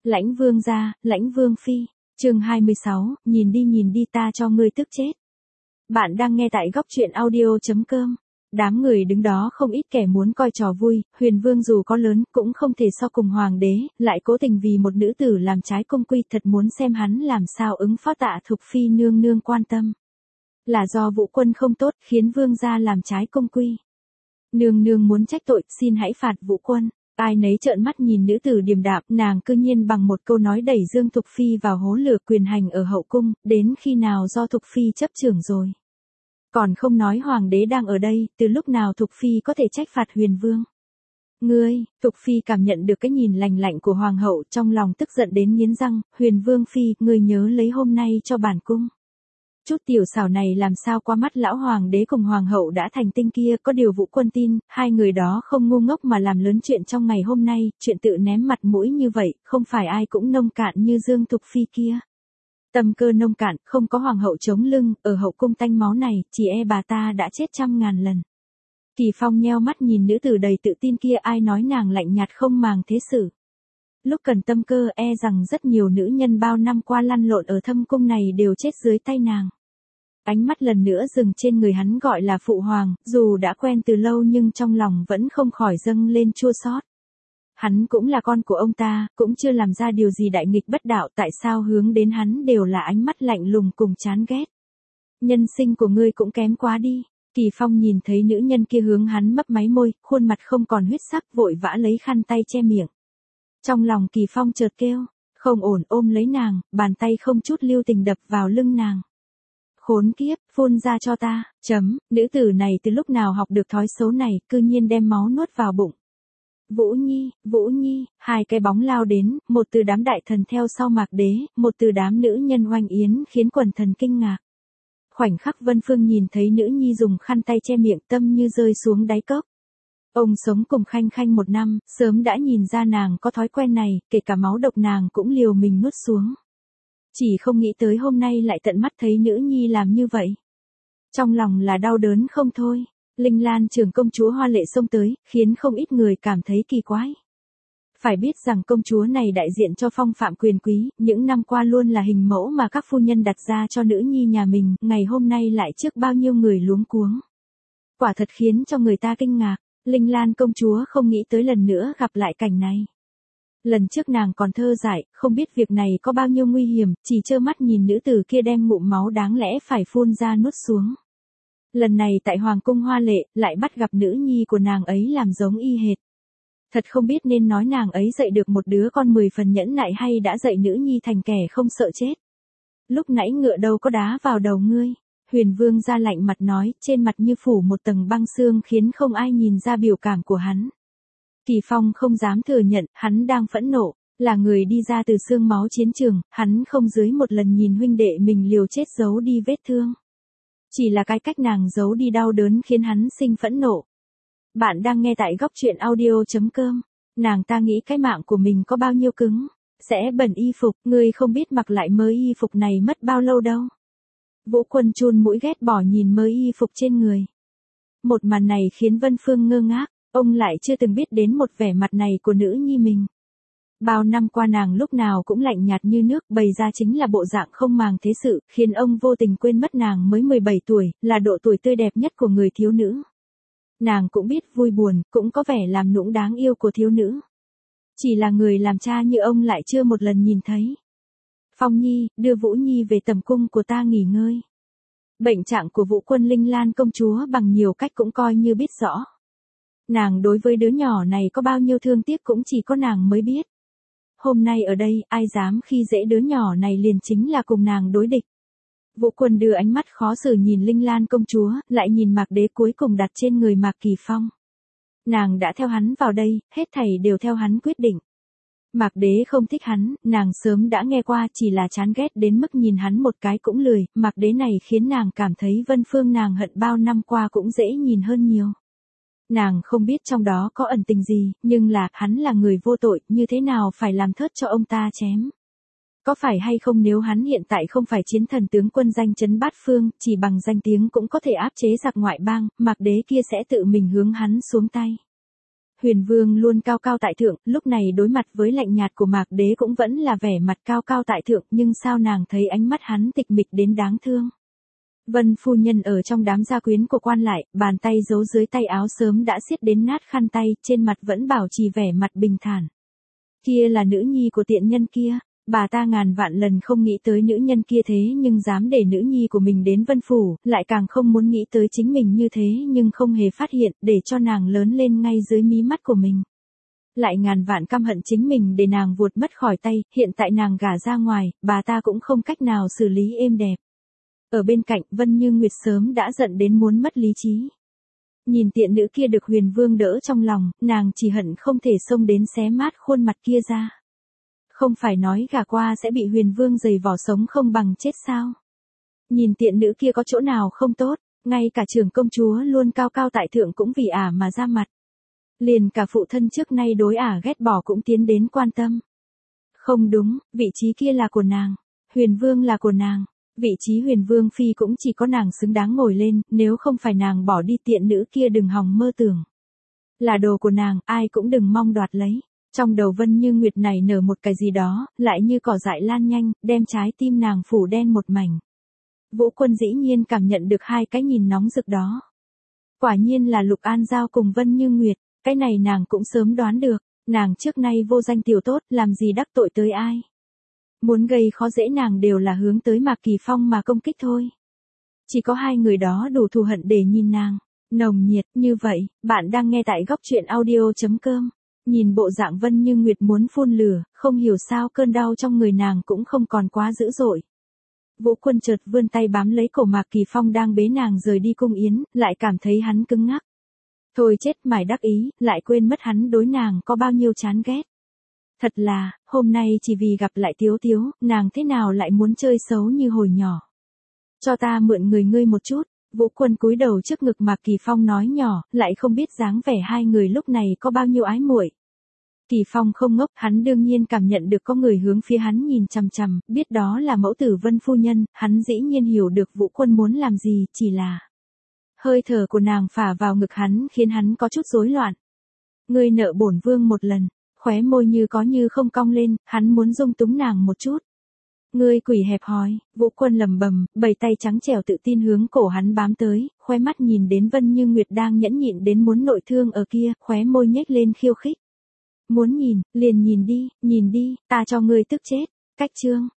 Lãnh vương gia, lãnh vương phi. Chương 26, nhìn đi ta cho ngươi tức chết. Bạn đang nghe tại góc truyện audio.com. Đám người đứng đó không ít kẻ muốn coi trò vui, Huyền Vương dù có lớn cũng không thể so cùng hoàng đế, lại cố tình vì một nữ tử làm trái công quy, thật muốn xem hắn làm sao ứng phó Tạ Thục Phi nương nương quan tâm. Là do Vũ Quân không tốt, khiến vương gia làm trái công quy. Nương nương muốn trách tội, xin hãy phạt Vũ Quân. Ai nấy trợn mắt nhìn nữ tử điềm đạm, nàng cư nhiên bằng một câu nói đẩy Dương Thục Phi vào hố lửa quyền hành ở hậu cung, đến khi nào do Thục Phi chấp trưởng rồi. Còn không nói hoàng đế đang ở đây, từ lúc nào Thục Phi có thể trách phạt Huyền Vương. Ngươi, Thục Phi cảm nhận được cái nhìn lạnh lạnh của hoàng hậu, trong lòng tức giận đến nghiến răng, Huyền Vương Phi, ngươi nhớ lấy hôm nay cho bản cung. Chút tiểu xảo này làm sao qua mắt lão hoàng đế cùng hoàng hậu đã thành tinh kia, có điều Vũ Quân tin, hai người đó không ngu ngốc mà làm lớn chuyện trong ngày hôm nay, chuyện tự ném mặt mũi như vậy, không phải ai cũng nông cạn như Dương Thục Phi kia. Tâm cơ nông cạn, không có hoàng hậu chống lưng, ở hậu cung tanh máu này, chỉ e bà ta đã chết 100.000 lần. Kỳ Phong nheo mắt nhìn nữ tử đầy tự tin kia, ai nói nàng lạnh nhạt không màng thế sự. Lúc cần tâm cơ e rằng rất nhiều nữ nhân bao năm qua lăn lộn ở thâm cung này đều chết dưới tay nàng. Ánh mắt lần nữa dừng trên người hắn gọi là phụ hoàng, dù đã quen từ lâu nhưng trong lòng vẫn không khỏi dâng lên chua xót. Hắn cũng là con của ông ta, cũng chưa làm ra điều gì đại nghịch bất đạo, tại sao hướng đến hắn đều là ánh mắt lạnh lùng cùng chán ghét. Nhân sinh của ngươi cũng kém quá đi. Kỳ Phong nhìn thấy nữ nhân kia hướng hắn mấp máy môi, khuôn mặt không còn huyết sắc, vội vã lấy khăn tay che miệng. Trong lòng Kỳ Phong chợt kêu, không ổn, ôm lấy nàng, bàn tay không chút lưu tình đập vào lưng nàng. Khốn kiếp, phun ra cho ta, nữ tử này từ lúc nào học được thói xấu này, cư nhiên đem máu nuốt vào bụng. Vũ Nhi, hai cái bóng lao đến, một từ đám đại thần theo sau Mạc Đế, một từ đám nữ nhân oanh yến khiến quần thần kinh ngạc. Khoảnh khắc Vân Phương nhìn thấy nữ nhi dùng khăn tay che miệng, tâm như rơi xuống đáy cốc. Ông sống cùng Khanh Khanh 1 năm, sớm đã nhìn ra nàng có thói quen này, kể cả máu độc nàng cũng liều mình nuốt xuống. Chỉ không nghĩ tới hôm nay lại tận mắt thấy nữ nhi làm như vậy. Trong lòng là đau đớn không thôi. Linh Lan Trường công chúa hoa lệ xông tới, khiến không ít người cảm thấy kỳ quái. Phải biết rằng công chúa này đại diện cho phong phạm quyền quý, những năm qua luôn là hình mẫu mà các phu nhân đặt ra cho nữ nhi nhà mình, ngày hôm nay lại trước bao nhiêu người luống cuống. Quả thật khiến cho người ta kinh ngạc, Linh Lan công chúa không nghĩ tới lần nữa gặp lại cảnh này. Lần trước nàng còn thơ dại, không biết việc này có bao nhiêu nguy hiểm, chỉ trơ mắt nhìn nữ tử kia đem ngụm máu đáng lẽ phải phun ra nuốt xuống. Lần này tại Hoàng cung hoa lệ, lại bắt gặp nữ nhi của nàng ấy làm giống y hệt. Thật không biết nên nói nàng ấy dạy được một đứa con 10 phần nhẫn nại hay đã dạy nữ nhi thành kẻ không sợ chết. Lúc nãy ngựa đâu có đá vào đầu ngươi. Huyền Vương ra lạnh mặt nói, trên mặt như phủ một tầng băng xương khiến không ai nhìn ra biểu cảm của hắn. Kỳ Phong không dám thừa nhận, hắn đang phẫn nộ, là người đi ra từ xương máu chiến trường, hắn không dưới một lần nhìn huynh đệ mình liều chết giấu đi vết thương. Chỉ là cái cách nàng giấu đi đau đớn khiến hắn sinh phẫn nộ. Bạn đang nghe tại góc truyện audio.com. Nàng ta nghĩ cái mạng của mình có bao nhiêu cứng, sẽ bẩn y phục, ngươi không biết mặc lại mới y phục này mất bao lâu đâu. Vũ Quân chun mũi ghét bỏ nhìn mới y phục trên người. Một màn này khiến Vân Phương ngơ ngác, ông lại chưa từng biết đến một vẻ mặt này của nữ nhi mình. Bao năm qua nàng lúc nào cũng lạnh nhạt như nước, bày ra chính là bộ dạng không màng thế sự, khiến ông vô tình quên mất nàng mới 17 tuổi, là độ tuổi tươi đẹp nhất của người thiếu nữ. Nàng cũng biết vui buồn, cũng có vẻ làm nũng đáng yêu của thiếu nữ. Chỉ là người làm cha như ông lại chưa một lần nhìn thấy. Phong Nhi, đưa Vũ Nhi về tầm cung của ta nghỉ ngơi. Bệnh trạng của Vũ Quân Linh Lan công chúa bằng nhiều cách cũng coi như biết rõ. Nàng đối với đứa nhỏ này có bao nhiêu thương tiếc cũng chỉ có nàng mới biết. Hôm nay ở đây, ai dám khi dễ đứa nhỏ này liền chính là cùng nàng đối địch. Vũ Quân đưa ánh mắt khó xử nhìn Linh Lan công chúa, lại nhìn Mạc Đế cuối cùng đặt trên người Mạc Kỳ Phong. Nàng đã theo hắn vào đây, hết thảy đều theo hắn quyết định. Mạc Đế không thích hắn, nàng sớm đã nghe qua, chỉ là chán ghét đến mức nhìn hắn một cái cũng lười, Mạc Đế này khiến nàng cảm thấy Vân Phương nàng hận bao năm qua cũng dễ nhìn hơn nhiều. Nàng không biết trong đó có ẩn tình gì, nhưng là, hắn là người vô tội, như thế nào phải làm thớt cho ông ta chém. Có phải hay không nếu hắn hiện tại không phải chiến thần tướng quân danh chấn bát phương, chỉ bằng danh tiếng cũng có thể áp chế giặc ngoại bang, Mạc Đế kia sẽ tự mình hướng hắn xuống tay. Huyền Vương luôn cao cao tại thượng, lúc này đối mặt với lạnh nhạt của Mạc Đế cũng vẫn là vẻ mặt cao cao tại thượng, nhưng sao nàng thấy ánh mắt hắn tịch mịch đến đáng thương. Vân phu nhân ở trong đám gia quyến của quan lại, bàn tay giấu dưới tay áo sớm đã siết đến nát khăn tay, trên mặt vẫn bảo trì vẻ mặt bình thản. Kia là nữ nhi của tiện nhân kia, bà ta ngàn vạn lần không nghĩ tới nữ nhân kia thế nhưng dám để nữ nhi của mình đến Vân Phủ, lại càng không muốn nghĩ tới chính mình như thế nhưng không hề phát hiện, để cho nàng lớn lên ngay dưới mí mắt của mình. Lại ngàn vạn căm hận chính mình để nàng vuột mất khỏi tay, hiện tại nàng gả ra ngoài, bà ta cũng không cách nào xử lý êm đẹp. Ở bên cạnh, Vân Như Nguyệt sớm đã giận đến muốn mất lý trí. Nhìn tiện nữ kia được Huyền Vương đỡ trong lòng, nàng chỉ hận không thể xông đến xé mát khuôn mặt kia ra. Không phải nói gả qua sẽ bị Huyền Vương giày vò sống không bằng chết sao? Nhìn tiện nữ kia có chỗ nào không tốt, ngay cả trưởng công chúa luôn cao cao tại thượng cũng vì ả mà ra mặt. Liền cả phụ thân trước nay đối ả ghét bỏ cũng tiến đến quan tâm. Không đúng, vị trí kia là của nàng, Huyền Vương là của nàng. Vị trí Huyền Vương phi cũng chỉ có nàng xứng đáng ngồi lên, nếu không phải nàng bỏ đi tiện nữ kia đừng hòng mơ tưởng. Là đồ của nàng, ai cũng đừng mong đoạt lấy. Trong đầu Vân Như Nguyệt này nở một cái gì đó, lại như cỏ dại lan nhanh, đem trái tim nàng phủ đen một mảnh. Vũ Quân dĩ nhiên cảm nhận được hai cái nhìn nóng rực đó. Quả nhiên là Lục An Giao cùng Vân Như Nguyệt, cái này nàng cũng sớm đoán được, nàng trước nay vô danh tiểu tốt, làm gì đắc tội tới ai. Muốn gây khó dễ nàng đều là hướng tới Mạc Kỳ Phong mà công kích thôi. Chỉ có hai người đó đủ thù hận để nhìn nàng. Nồng nhiệt như vậy, bạn đang nghe tại góc truyện audio.com. Nhìn bộ dạng Vân Như Nguyệt muốn phun lửa, không hiểu sao cơn đau trong người nàng cũng không còn quá dữ dội. Vũ Quân chợt vươn tay bám lấy cổ Mạc Kỳ Phong đang bế nàng rời đi cung yến, lại cảm thấy hắn cứng ngắc. Thôi chết mải đắc ý, lại quên mất hắn đối nàng có bao nhiêu chán ghét. Thật là, hôm nay chỉ vì gặp lại Tiếu Tiếu, nàng thế nào lại muốn chơi xấu như hồi nhỏ. Cho ta mượn người ngươi một chút, Vũ Quân cúi đầu trước ngực Mạc Kỳ Phong nói nhỏ, lại không biết dáng vẻ hai người lúc này có bao nhiêu ái muội. Kỳ Phong không ngốc, hắn đương nhiên cảm nhận được có người hướng phía hắn nhìn chằm chằm, biết đó là mẫu tử Vân phu nhân, hắn dĩ nhiên hiểu được Vũ Quân muốn làm gì, chỉ là hơi thở của nàng phả vào ngực hắn khiến hắn có chút rối loạn. Ngươi nợ bổn vương một lần. Khóe môi như có như không cong lên, hắn muốn dung túng nàng một chút. Ngươi quỷ hẹp hòi, Vũ Quân lẩm bẩm, bầy tay trắng trẻo tự tin hướng cổ hắn bám tới, khóe mắt nhìn đến Vân Như Nguyệt đang nhẫn nhịn đến muốn nội thương ở kia, khóe môi nhếch lên khiêu khích. Muốn nhìn, liền nhìn đi, ta cho ngươi tức chết. Cách chương